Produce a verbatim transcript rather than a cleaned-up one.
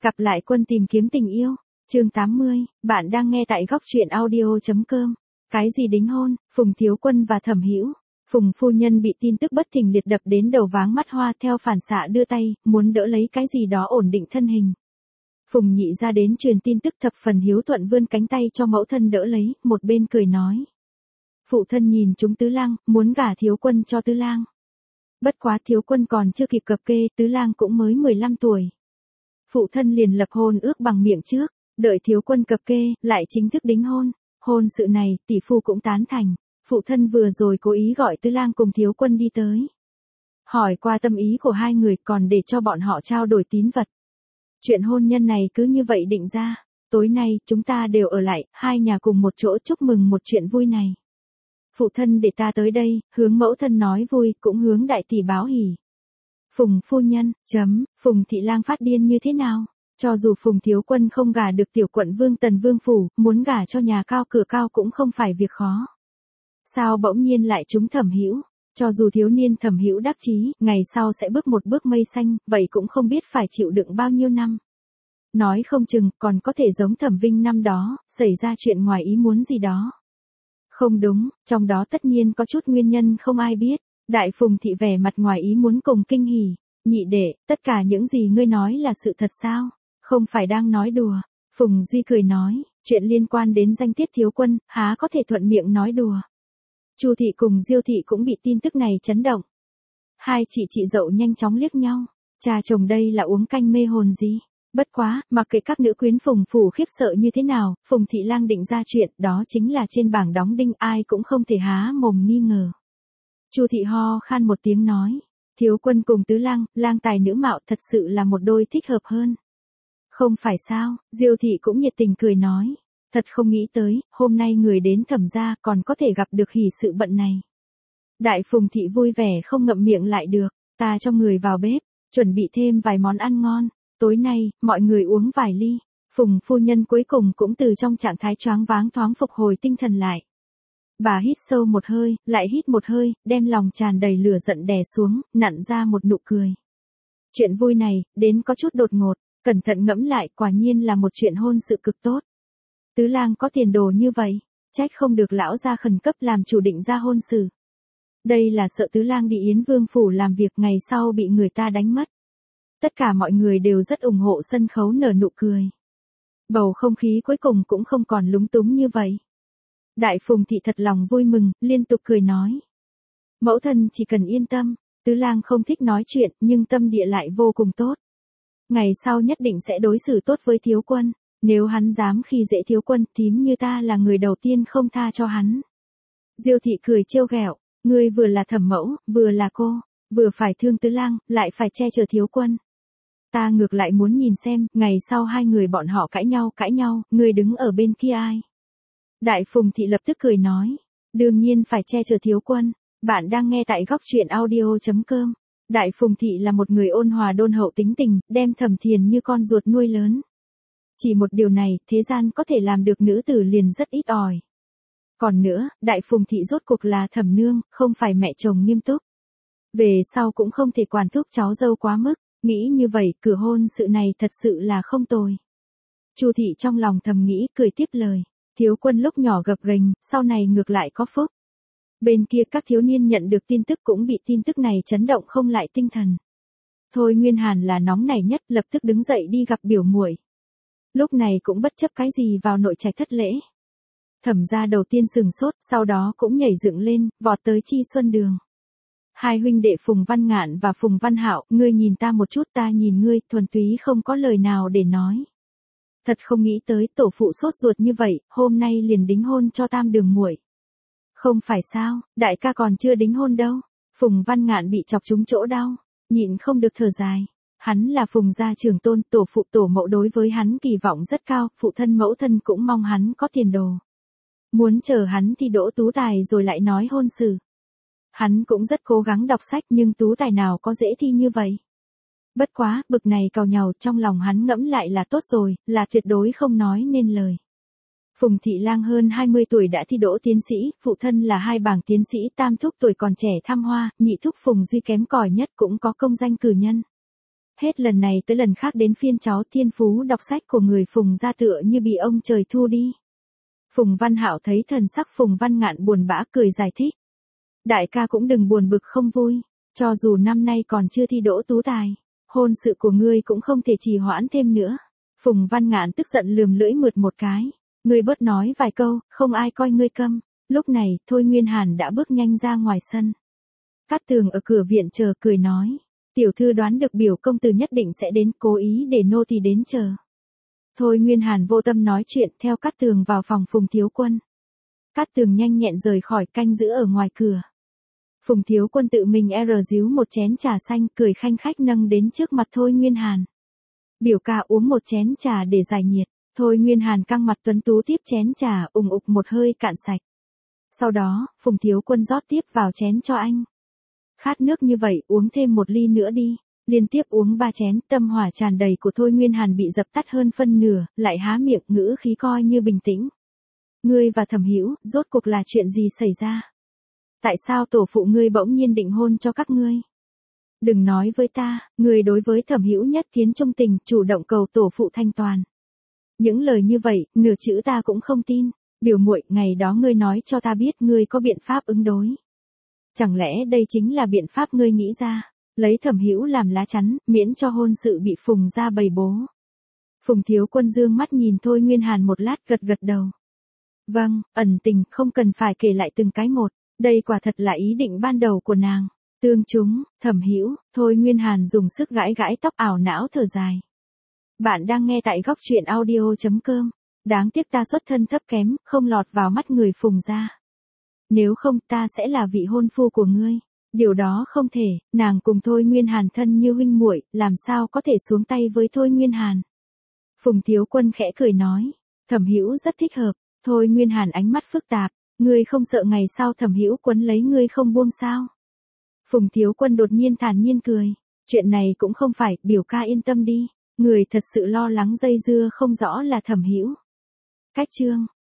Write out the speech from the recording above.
Gặp lại quân tìm kiếm tình yêu. Chương tám mươi, bạn đang nghe tại góc truyện audio chấm com. Cái gì đính hôn, Phùng Thiếu Quân và Thẩm Hữu. Phùng phu nhân bị tin tức bất thình liệt đập đến đầu váng mắt hoa, theo phản xạ đưa tay, muốn đỡ lấy cái gì đó ổn định thân hình. Phùng nhị ra đến truyền tin tức thập phần hiếu thuận, vươn cánh tay cho mẫu thân đỡ lấy, một bên cười nói. Phụ thân nhìn chúng Tứ Lang, muốn gả Thiếu Quân cho Tứ Lang. Bất quá Thiếu Quân còn chưa kịp cập kê, Tứ Lang cũng mới mười lăm tuổi. Phụ thân liền lập hôn ước bằng miệng trước, đợi Thiếu Quân cập kê, lại chính thức đính hôn. Hôn sự này, tỷ phu cũng tán thành. Phụ thân vừa rồi cố ý gọi Tứ Lang cùng Thiếu Quân đi tới. Hỏi qua tâm ý của hai người, còn để cho bọn họ trao đổi tín vật. Chuyện hôn nhân này cứ như vậy định ra. Tối nay, chúng ta đều ở lại, hai nhà cùng một chỗ chúc mừng một chuyện vui này. Phụ thân để ta tới đây, hướng mẫu thân nói vui, cũng hướng đại tỷ báo hỉ. Phùng phu nhân, chấm, Phùng thị lang phát điên như thế nào? Cho dù Phùng Thiếu Quân không gả được tiểu quận vương Tần Vương phủ, muốn gả cho nhà cao cửa cao cũng không phải việc khó. Sao bỗng nhiên lại trúng Thẩm Hữu? Cho dù thiếu niên Thẩm Hữu đắc chí, ngày sau sẽ bước một bước mây xanh, vậy cũng không biết phải chịu đựng bao nhiêu năm. Nói không chừng, còn có thể giống Thẩm Vinh năm đó, xảy ra chuyện ngoài ý muốn gì đó. Không đúng, trong đó tất nhiên có chút nguyên nhân không ai biết. Đại Phùng thị vẻ mặt ngoài ý muốn cùng kinh hỉ. Nhị đệ, tất cả những gì ngươi nói là sự thật sao? Không phải đang nói đùa. Phùng Duy cười nói, chuyện liên quan đến danh tiết Thiếu Quân, há có thể thuận miệng nói đùa. Chu thị cùng Diêu thị cũng bị tin tức này chấn động. Hai chị chị dậu nhanh chóng liếc nhau. Cha chồng đây là uống canh mê hồn gì? Bất quá, mặc kệ các nữ quyến Phùng phủ khiếp sợ như thế nào, Phùng thị lang định ra chuyện, đó chính là trên bảng đóng đinh, ai cũng không thể há mồm nghi ngờ. Chu thị ho khan một tiếng nói, Thiếu Quân cùng Tứ Lang, lang tài nữ mạo, thật sự là một đôi thích hợp hơn. Không phải sao? Diêu thị cũng nhiệt tình cười nói, thật không nghĩ tới, hôm nay người đến Thẩm gia còn có thể gặp được hỷ sự bận này. Đại Phùng thị vui vẻ không ngậm miệng lại được, ta cho người vào bếp, chuẩn bị thêm vài món ăn ngon. Tối nay, mọi người uống vài ly. Phùng phu nhân cuối cùng cũng từ trong trạng thái choáng váng thoáng phục hồi tinh thần lại. Bà hít sâu một hơi, lại hít một hơi, đem lòng tràn đầy lửa giận đè xuống, nặn ra một nụ cười. Chuyện vui này, đến có chút đột ngột, cẩn thận ngẫm lại, quả nhiên là một chuyện hôn sự cực tốt. Tứ Lang có tiền đồ như vậy, trách không được lão gia khẩn cấp làm chủ định ra hôn sự. Đây là sợ Tứ Lang đi Yến Vương phủ làm việc ngày sau bị người ta đánh mất. Tất cả mọi người đều rất ủng hộ, sân khấu nở nụ cười. Bầu không khí cuối cùng cũng không còn lúng túng như vậy. Đại Phùng thị thật lòng vui mừng, liên tục cười nói. Mẫu thân chỉ cần yên tâm, Tứ Lang không thích nói chuyện, nhưng tâm địa lại vô cùng tốt. Ngày sau nhất định sẽ đối xử tốt với Thiếu Quân, nếu hắn dám khi dễ Thiếu Quân, thím như ta là người đầu tiên không tha cho hắn. Diêu thị cười trêu ghẹo, ngươi vừa là thẩm mẫu, vừa là cô, vừa phải thương Tứ Lang, lại phải che chở Thiếu Quân. Ta ngược lại muốn nhìn xem, ngày sau hai người bọn họ cãi nhau cãi nhau, ngươi đứng ở bên kia ai? Đại Phùng thị lập tức cười nói, đương nhiên phải che chở Thiếu Quân. Bạn đang nghe tại góc truyện audio chấm com. Đại Phùng thị là một người ôn hòa đôn hậu tính tình, đem Thẩm Thiền như con ruột nuôi lớn. Chỉ một điều này, thế gian có thể làm được nữ tử liền rất ít ỏi. Còn nữa, Đại Phùng thị rốt cuộc là Thẩm nương, không phải mẹ chồng nghiêm túc. Về sau cũng không thể quản thúc cháu dâu quá mức. Nghĩ như vậy, cửa hôn sự này thật sự là không tồi. Chu thị trong lòng thầm nghĩ, cười tiếp lời. Thiếu Quân lúc nhỏ gập ghềnh, sau này ngược lại có phúc. Bên kia các thiếu niên nhận được tin tức cũng bị tin tức này chấn động không lại tinh thần. Thôi Nguyên Hàn là nóng nảy nhất, lập tức đứng dậy đi gặp biểu muội. Lúc này cũng bất chấp cái gì vào nội trạch thất lễ. Thẩm gia đầu tiên sừng sốt, sau đó cũng nhảy dựng lên, vọt tới Chi Xuân Đường. Hai huynh đệ Phùng Văn Ngạn và Phùng Văn Hạo, ngươi nhìn ta một chút, ta nhìn ngươi, thuần túy không có lời nào để nói. Thật không nghĩ tới tổ phụ sốt ruột như vậy, hôm nay liền đính hôn cho tam đường muội. Không phải sao, đại ca còn chưa đính hôn đâu. Phùng Văn Ngạn bị chọc trúng chỗ đau, nhịn không được thở dài. Hắn là Phùng gia trưởng tôn, tổ phụ tổ mẫu đối với hắn kỳ vọng rất cao, phụ thân mẫu thân cũng mong hắn có tiền đồ. Muốn chờ hắn thi đỗ tú tài rồi lại nói hôn sự. Hắn cũng rất cố gắng đọc sách nhưng tú tài nào có dễ thi như vậy. Bất quá, bực này càu nhàu, trong lòng hắn ngẫm lại là tốt rồi, là tuyệt đối không nói nên lời. Phùng thị lang hơn hai mươi tuổi đã thi đỗ tiến sĩ, phụ thân là hai bảng tiến sĩ, tam thúc tuổi còn trẻ tham hoa, nhị thúc Phùng Duy kém cỏi nhất cũng có công danh cử nhân. Hết lần này tới lần khác đến phiên cháu thiên phú đọc sách của người Phùng gia tựa như bị ông trời thu đi. Phùng Văn Hạo thấy thần sắc Phùng Văn Ngạn buồn bã cười giải thích. Đại ca cũng đừng buồn bực không vui, cho dù năm nay còn chưa thi đỗ tú tài, hôn sự của ngươi cũng không thể trì hoãn thêm nữa. Phùng Văn Ngạn tức giận lườm lưỡi mượt một cái, ngươi bớt nói vài câu, không ai coi ngươi câm. Lúc này, Thôi Nguyên Hàn đã bước nhanh ra ngoài sân. Cát Tường ở cửa viện chờ cười nói, tiểu thư đoán được biểu công tử nhất định sẽ đến, cố ý để nô tỳ đến chờ. Thôi Nguyên Hàn vô tâm nói chuyện theo Cát Tường vào phòng Phùng Thiếu Quân. Cát Tường nhanh nhẹn rời khỏi canh giữ ở ngoài cửa. Phùng Thiếu Quân tự mình er díu một chén trà xanh cười khanh khách nâng đến trước mặt Thôi Nguyên Hàn. Biểu ca uống một chén trà để giải nhiệt. Thôi Nguyên Hàn căng mặt tuấn tú tiếp chén trà ùng ục một hơi cạn sạch. Sau đó, Phùng Thiếu Quân rót tiếp vào chén cho anh. Khát nước như vậy uống thêm một ly nữa đi. Liên tiếp uống ba chén, tâm hỏa tràn đầy của Thôi Nguyên Hàn bị dập tắt hơn phân nửa, lại há miệng ngữ khí coi như bình tĩnh. Ngươi và Thẩm Hữu, rốt cuộc là chuyện gì xảy ra? Tại sao tổ phụ ngươi bỗng nhiên định hôn cho các ngươi? Đừng nói với ta, ngươi đối với Thẩm Hữu nhất kiến trung tình, chủ động cầu tổ phụ thanh toàn. Những lời như vậy, nửa chữ ta cũng không tin. Biểu muội, ngày đó ngươi nói cho ta biết ngươi có biện pháp ứng đối. Chẳng lẽ đây chính là biện pháp ngươi nghĩ ra? Lấy Thẩm Hữu làm lá chắn, miễn cho hôn sự bị Phùng gia bày bố. Phùng Thiếu Quân dương mắt nhìn Thôi Nguyên Hàn một lát gật gật đầu. Vâng, ẩn tình không cần phải kể lại từng cái một, đây quả thật là ý định ban đầu của nàng. Tương chúng, Thẩm Hữu, Thôi Nguyên Hàn dùng sức gãi gãi tóc ảo não thở dài. Bạn đang nghe tại góc truyện audio chấm com. Đáng tiếc ta xuất thân thấp kém, không lọt vào mắt người Phùng gia. Nếu không ta sẽ là vị hôn phu của ngươi. Điều đó không thể, nàng cùng Thôi Nguyên Hàn thân như huynh muội, làm sao có thể xuống tay với Thôi Nguyên Hàn. Phùng Thiếu Quân khẽ cười nói, Thẩm Hữu rất thích hợp. Thôi Nguyên Hàn ánh mắt phức tạp, ngươi không sợ ngày sau Thẩm Hữu quấn lấy ngươi không buông sao? Phùng Thiếu Quân đột nhiên thản nhiên cười, chuyện này cũng không phải, biểu ca yên tâm đi, người thật sự lo lắng dây dưa không rõ là Thẩm Hữu. Cách chương